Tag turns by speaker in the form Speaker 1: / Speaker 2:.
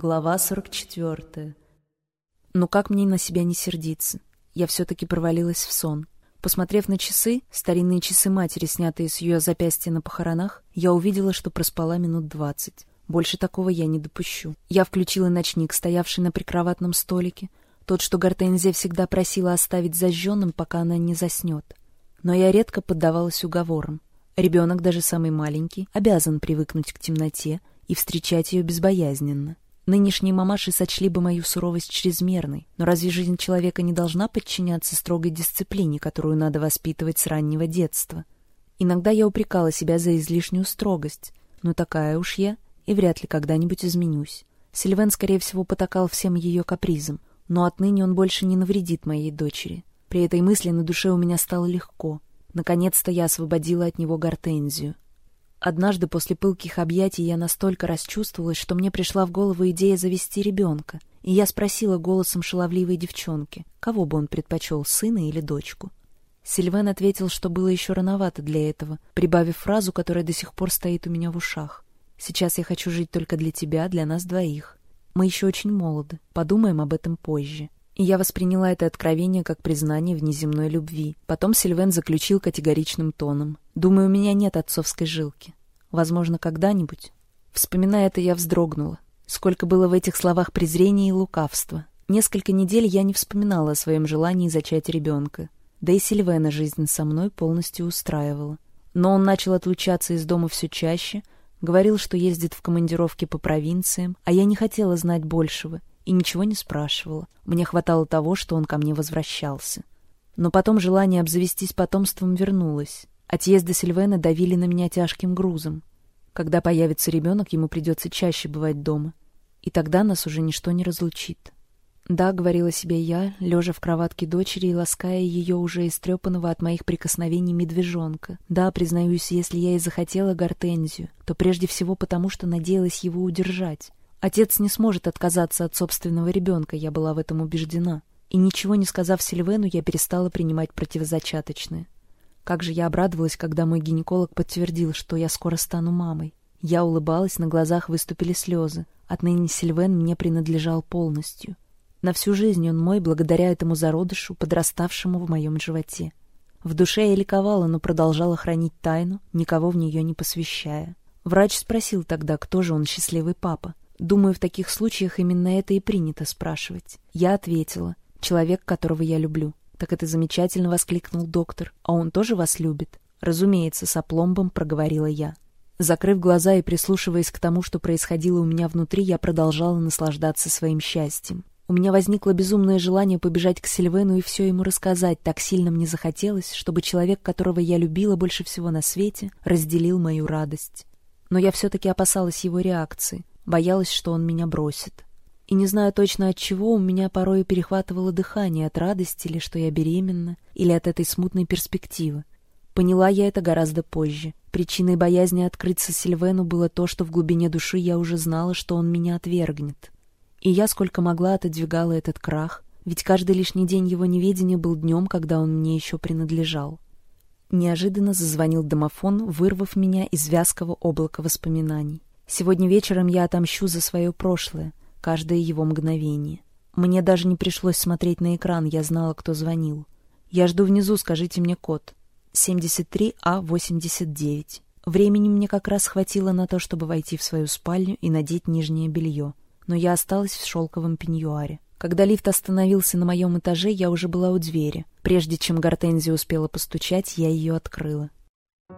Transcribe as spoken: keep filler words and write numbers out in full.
Speaker 1: Глава сорок четвертая. Ну как мне на себя не сердиться? Я все-таки провалилась в сон. Посмотрев на часы, старинные часы матери, снятые с ее запястья на похоронах, я увидела, что проспала минут двадцать. Больше такого я не допущу. Я включила ночник, стоявший на прикроватном столике, тот, что Гортензия всегда просила оставить зажженным, пока она не заснет. Но я редко поддавалась уговорам. Ребенок, даже самый маленький, обязан привыкнуть к темноте и встречать ее безбоязненно. Нынешние мамаши сочли бы мою суровость чрезмерной, но разве жизнь человека не должна подчиняться строгой дисциплине, которую надо воспитывать с раннего детства? Иногда я упрекала себя за излишнюю строгость, но такая уж я, и вряд ли когда-нибудь изменюсь. Сильвен, скорее всего, потакал всем ее капризам, но отныне он больше не навредит моей дочери. При этой мысли на душе у меня стало легко. Наконец-то я освободила от него Гортензию. Однажды после пылких объятий я настолько расчувствовалась, что мне пришла в голову идея завести ребенка, и я спросила голосом шаловливой девчонки, кого бы он предпочел, сына или дочку. Сильвен ответил, что было еще рановато для этого, прибавив фразу, которая до сих пор стоит у меня в ушах. «Сейчас я хочу жить только для тебя, для нас двоих. Мы еще очень молоды, подумаем об этом позже». И я восприняла это откровение как признание внеземной любви. Потом Сильвен заключил категоричным тоном: «Думаю, у меня нет отцовской жилки. Возможно, когда-нибудь». Вспоминая это, я вздрогнула. Сколько было в этих словах презрения и лукавства. Несколько недель я не вспоминала о своем желании зачать ребенка. Да и Сильвена жизнь со мной полностью устраивала. Но он начал отлучаться из дома все чаще, говорил, что ездит в командировки по провинциям, а я не хотела знать большего и ничего не спрашивала. Мне хватало того, что он ко мне возвращался. Но потом желание обзавестись потомством вернулось. Отъезды Сильвена давили на меня тяжким грузом. Когда появится ребенок, ему придется чаще бывать дома. И тогда нас уже ничто не разлучит. «Да», — говорила себе я, лежа в кроватке дочери и лаская ее уже истрепанного от моих прикосновений медвежонка. «Да, признаюсь, если я и захотела Гортензию, то прежде всего потому, что надеялась его удержать. Отец не сможет отказаться от собственного ребенка, я была в этом убеждена. И ничего не сказав Сильвену, я перестала принимать противозачаточные. Как же я обрадовалась, когда мой гинеколог подтвердил, что я скоро стану мамой. Я улыбалась, на глазах выступили слезы. Отныне Сильвен мне принадлежал полностью. На всю жизнь он мой, благодаря этому зародышу, подраставшему в моем животе. В душе я ликовала, но продолжала хранить тайну, никого в нее не посвящая. Врач спросил тогда, кто же он счастливый папа. Думаю, в таких случаях именно это и принято спрашивать. Я ответила: «Человек, которого я люблю». «Так это замечательно», — воскликнул доктор. «А он тоже вас любит?» «Разумеется», — с опломбом проговорила я. Закрыв глаза и прислушиваясь к тому, что происходило у меня внутри, я продолжала наслаждаться своим счастьем. У меня возникло безумное желание побежать к Сильвену и все ему рассказать. Так сильно мне захотелось, чтобы человек, которого я любила больше всего на свете, разделил мою радость. Но я все-таки опасалась его реакции. Боялась, что он меня бросит. И не знаю точно от чего, у меня порой перехватывало дыхание, от радости или что я беременна, или от этой смутной перспективы. Поняла я это гораздо позже. Причиной боязни открыться Сильвену было то, что в глубине души я уже знала, что он меня отвергнет. И я сколько могла отодвигала этот крах, ведь каждый лишний день его неведения был днем, когда он мне еще принадлежал. Неожиданно зазвонил домофон, вырвав меня из вязкого облака воспоминаний. Сегодня вечером я отомщу за свое прошлое, каждое его мгновение. Мне даже не пришлось смотреть на экран, я знала, кто звонил. «Я жду внизу, скажите мне код». семьдесят три А восемьдесят девять. Времени мне как раз хватило на то, чтобы войти в свою спальню и надеть нижнее белье. Но я осталась в шелковом пеньюаре. Когда лифт остановился на моем этаже, я уже была у двери. Прежде чем Гортензия успела постучать, я ее открыла.